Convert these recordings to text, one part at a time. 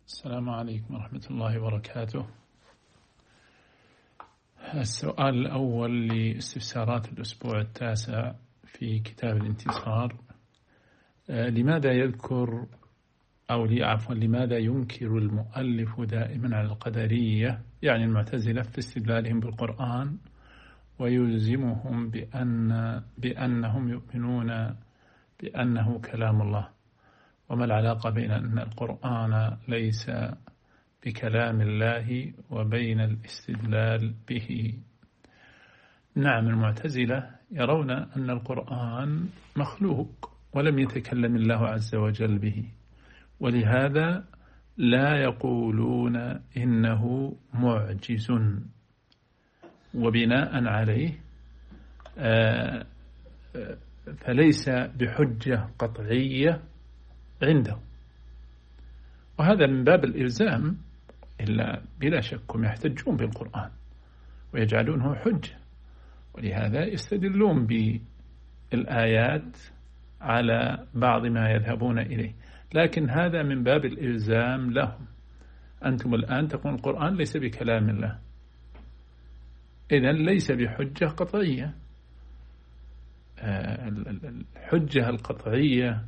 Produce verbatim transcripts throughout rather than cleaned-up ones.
السلام عليكم ورحمة الله وبركاته. السؤال الأول لاستفسارات الأسبوع التاسع في كتاب الانتصار: لماذا يذكر أو عفوا لماذا ينكر المؤلف دائما على القدرية يعني المعتزلة في استدلالهم بالقرآن، ويلزمهم بأن بأنهم يؤمنون بأنه كلام الله؟ وما العلاقة بين أن القرآن ليس بكلام الله وبين الاستدلال به؟ نعم، المعتزلة يرون أن القرآن مخلوق ولم يتكلم الله عز وجل به، ولهذا لا يقولون إنه معجز، وبناء عليه فليس بحجة قطعية عنده، وهذا من باب الإلزام، إلا بلا شك هم يحتجون بالقرآن ويجعلونه حجة، ولهذا يستدلون بالآيات على بعض ما يذهبون إليه، لكن هذا من باب الإلزام لهم. أنتم الآن تقول القرآن ليس بكلام الله، إذن ليس بحجة قطعية. الحجة القطعية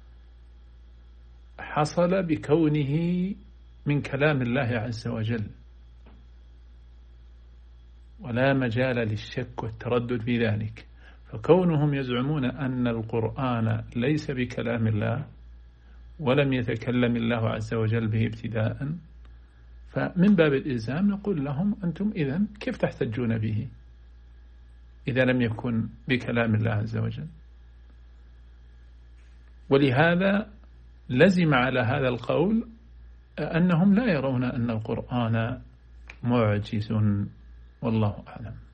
حصل بكونه من كلام الله عز وجل، ولا مجال للشك والتردد في ذلك، فكونهم يزعمون أن القرآن ليس بكلام الله ولم يتكلم الله عز وجل به ابتداء، فمن باب الإلزام نقول لهم أنتم إذن كيف تحتجون به إذا لم يكن بكلام الله عز وجل؟ ولهذا لزم على هذا القول أنهم لا يرون أن القرآن معجز، والله أعلم.